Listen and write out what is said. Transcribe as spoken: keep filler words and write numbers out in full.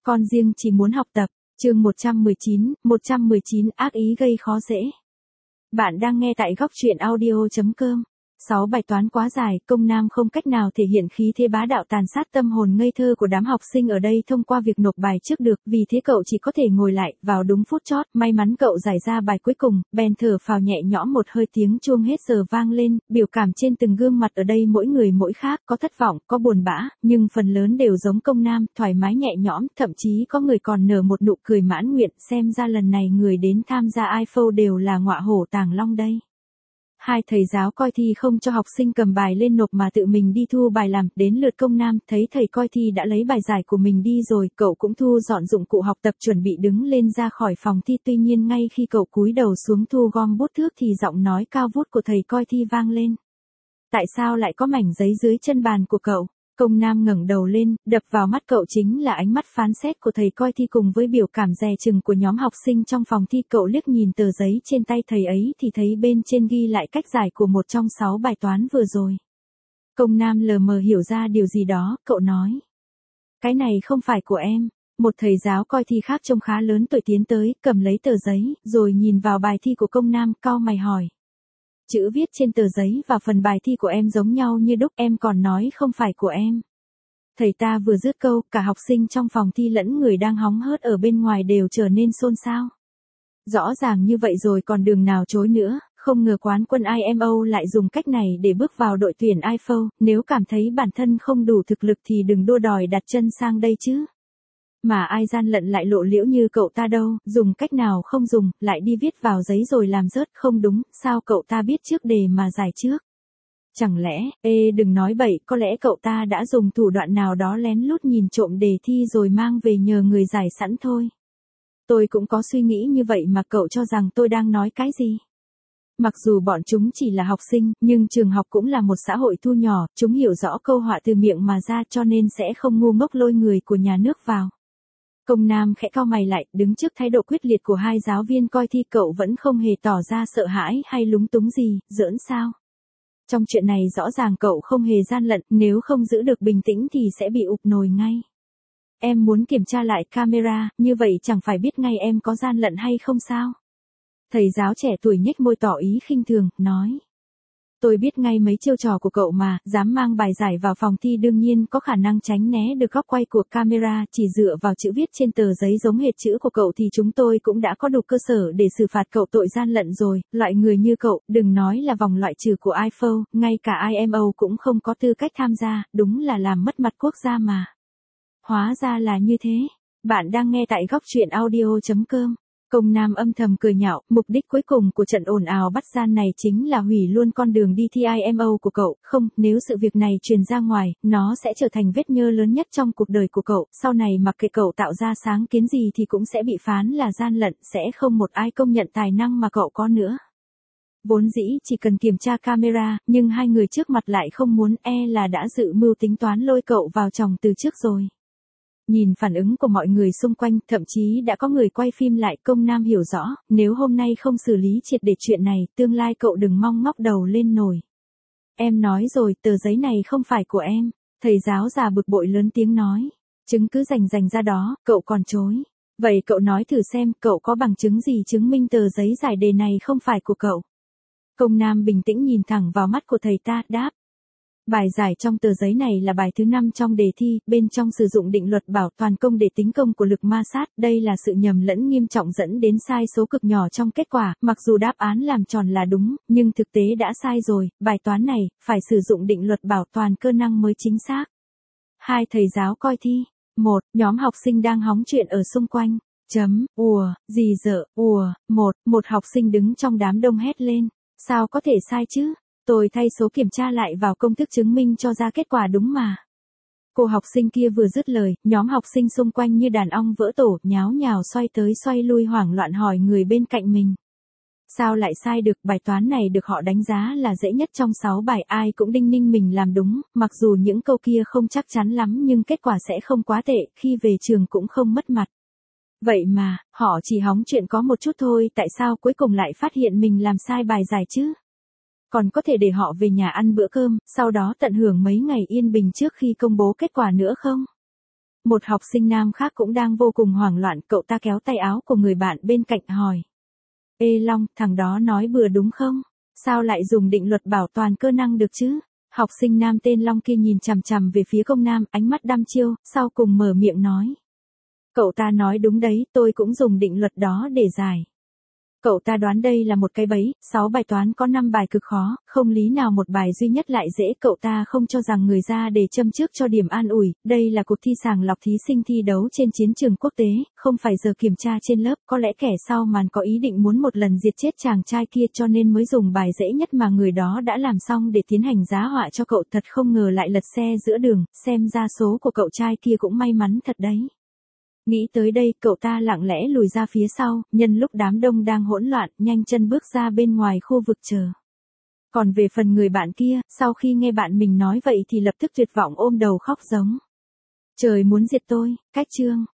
Con riêng chỉ muốn học tập. Chương một trăm mười chín, một trăm mười chín ác ý gây khó dễ. Bạn đang nghe tại góc truyện audio chấm com. sáu bài toán quá dài, công nam không cách nào thể hiện khí thế bá đạo tàn sát tâm hồn ngây thơ của đám học sinh ở đây thông qua việc nộp bài trước được, vì thế cậu chỉ có thể ngồi lại, vào đúng phút chót, may mắn cậu giải ra bài cuối cùng, bèn thở phào nhẹ nhõm một hơi. Tiếng chuông hết giờ vang lên, biểu cảm trên từng gương mặt ở đây mỗi người mỗi khác, có thất vọng, có buồn bã, nhưng phần lớn đều giống công nam, thoải mái nhẹ nhõm, thậm chí có người còn nở một nụ cười mãn nguyện, xem ra lần này người đến tham gia i ép o đều là ngọa hổ tàng long đây. Hai thầy giáo coi thi không cho học sinh cầm bài lên nộp mà tự mình đi thu bài làm, đến lượt công nam, thấy thầy coi thi đã lấy bài giải của mình đi rồi, cậu cũng thu dọn dụng cụ học tập chuẩn bị đứng lên ra khỏi phòng thi. Tuy nhiên ngay khi cậu cúi đầu xuống thu gom bút thước thì giọng nói cao vút của thầy coi thi vang lên. Tại sao lại có mảnh giấy dưới chân bàn của cậu? Công nam ngẩng đầu lên, đập vào mắt cậu chính là ánh mắt phán xét của thầy coi thi cùng với biểu cảm dè chừng của nhóm học sinh trong phòng thi. Cậu liếc nhìn tờ giấy trên tay thầy ấy thì thấy bên trên ghi lại cách giải của một trong sáu bài toán vừa rồi. Công nam lờ mờ hiểu ra điều gì đó, cậu nói. Cái này không phải của em. Một thầy giáo coi thi khác trông khá lớn tuổi tiến tới, cầm lấy tờ giấy, rồi nhìn vào bài thi của công nam, cau mày hỏi. Chữ viết trên tờ giấy và phần bài thi của em giống nhau như đúc, em còn nói không phải của em. Thầy ta vừa dứt câu, cả học sinh trong phòng thi lẫn người đang hóng hớt ở bên ngoài đều trở nên xôn xao. Rõ ràng như vậy rồi còn đường nào chối nữa, không ngờ quán quân i em o lại dùng cách này để bước vào đội tuyển i ép o, nếu cảm thấy bản thân không đủ thực lực thì đừng đua đòi đặt chân sang đây chứ. Mà ai gian lận lại lộ liễu như cậu ta đâu, dùng cách nào không dùng, lại đi viết vào giấy rồi làm rớt, không đúng, sao cậu ta biết trước đề mà giải trước? Chẳng lẽ, ê đừng nói bậy, có lẽ cậu ta đã dùng thủ đoạn nào đó lén lút nhìn trộm đề thi rồi mang về nhờ người giải sẵn thôi. Tôi cũng có suy nghĩ như vậy mà cậu cho rằng tôi đang nói cái gì? Mặc dù bọn chúng chỉ là học sinh, nhưng trường học cũng là một xã hội thu nhỏ, chúng hiểu rõ câu họa từ miệng mà ra cho nên sẽ không ngu ngốc lôi người của nhà nước vào. Công nam khẽ cau mày lại, đứng trước thái độ quyết liệt của hai giáo viên coi thi cậu vẫn không hề tỏ ra sợ hãi hay lúng túng gì, giỡn sao. Trong chuyện này rõ ràng cậu không hề gian lận, nếu không giữ được bình tĩnh thì sẽ bị ụp nồi ngay. Em muốn kiểm tra lại camera, như vậy chẳng phải biết ngay em có gian lận hay không sao? Thầy giáo trẻ tuổi nhếch môi tỏ ý khinh thường, nói. Tôi biết ngay mấy chiêu trò của cậu mà, dám mang bài giải vào phòng thi đương nhiên có khả năng tránh né được góc quay của camera, chỉ dựa vào chữ viết trên tờ giấy giống hệt chữ của cậu thì chúng tôi cũng đã có đủ cơ sở để xử phạt cậu tội gian lận rồi. Loại người như cậu, đừng nói là vòng loại trừ của i ép o, ngay cả i em o cũng không có tư cách tham gia, đúng là làm mất mặt quốc gia mà. Hóa ra là như thế. Bạn đang nghe tại góc truyện audio chấm com. Công nam âm thầm cười nhạo, mục đích cuối cùng của trận ồn ào bắt gian này chính là hủy luôn con đường đi thi i em o của cậu, không, nếu sự việc này truyền ra ngoài, nó sẽ trở thành vết nhơ lớn nhất trong cuộc đời của cậu, sau này mặc kệ cậu tạo ra sáng kiến gì thì cũng sẽ bị phán là gian lận, sẽ không một ai công nhận tài năng mà cậu có nữa. Vốn dĩ chỉ cần kiểm tra camera, nhưng hai người trước mặt lại không muốn, e là đã dự mưu tính toán lôi cậu vào chòng từ trước rồi. Nhìn phản ứng của mọi người xung quanh, thậm chí đã có người quay phim lại. Công nam hiểu rõ, nếu hôm nay không xử lý triệt để chuyện này, tương lai cậu đừng mong ngóc đầu lên nổi. Em nói rồi, tờ giấy này không phải của em. Thầy giáo già bực bội lớn tiếng nói. Chứng cứ rành rành ra đó, cậu còn chối. Vậy cậu nói thử xem, cậu có bằng chứng gì chứng minh tờ giấy giải đề này không phải của cậu? Công nam bình tĩnh nhìn thẳng vào mắt của thầy ta, đáp. Bài giải trong tờ giấy này là bài thứ năm trong đề thi, bên trong sử dụng định luật bảo toàn công để tính công của lực ma sát, đây là sự nhầm lẫn nghiêm trọng dẫn đến sai số cực nhỏ trong kết quả, mặc dù đáp án làm tròn là đúng, nhưng thực tế đã sai rồi, bài toán này, phải sử dụng định luật bảo toàn cơ năng mới chính xác. Hai thầy giáo coi thi. Một, nhóm học sinh đang hóng chuyện ở xung quanh. Chấm, ùa, gì dở, ùa, một, một học sinh đứng trong đám đông hét lên. Sao có thể sai chứ? Tôi thay số kiểm tra lại vào công thức chứng minh cho ra kết quả đúng mà. Cô học sinh kia vừa dứt lời, nhóm học sinh xung quanh như đàn ong vỡ tổ, nháo nhào xoay tới xoay lui hoảng loạn hỏi người bên cạnh mình. Sao lại sai được, bài toán này được họ đánh giá là dễ nhất trong sáu bài, ai cũng đinh ninh mình làm đúng, mặc dù những câu kia không chắc chắn lắm nhưng kết quả sẽ không quá tệ, khi về trường cũng không mất mặt. Vậy mà, họ chỉ hóng chuyện có một chút thôi, tại sao cuối cùng lại phát hiện mình làm sai bài giải chứ? Còn có thể để họ về nhà ăn bữa cơm, sau đó tận hưởng mấy ngày yên bình trước khi công bố kết quả nữa không? Một học sinh nam khác cũng đang vô cùng hoảng loạn, cậu ta kéo tay áo của người bạn bên cạnh hỏi. Ê Long, thằng đó nói bừa đúng không? Sao lại dùng định luật bảo toàn cơ năng được chứ? Học sinh nam tên Long kia nhìn chằm chằm về phía công nam, ánh mắt đăm chiêu, sau cùng mở miệng nói. Cậu ta nói đúng đấy, tôi cũng dùng định luật đó để giải. Cậu ta đoán đây là một cái bẫy, sáu bài toán có năm bài cực khó, không lý nào một bài duy nhất lại dễ. Cậu ta không cho rằng người ra để châm trước cho điểm an ủi, đây là cuộc thi sàng lọc thí sinh thi đấu trên chiến trường quốc tế, không phải giờ kiểm tra trên lớp. Có lẽ kẻ sau màn có ý định muốn một lần diệt chết chàng trai kia cho nên mới dùng bài dễ nhất mà người đó đã làm xong để tiến hành giá họa cho cậu. Thật không ngờ lại lật xe giữa đường, xem ra số của cậu trai kia cũng may mắn thật đấy. Nghĩ tới đây, cậu ta lặng lẽ lùi ra phía sau, nhân lúc đám đông đang hỗn loạn, nhanh chân bước ra bên ngoài khu vực chờ. Còn về phần người bạn kia, sau khi nghe bạn mình nói vậy thì lập tức tuyệt vọng ôm đầu khóc giống. Trời muốn diệt tôi, cách chương.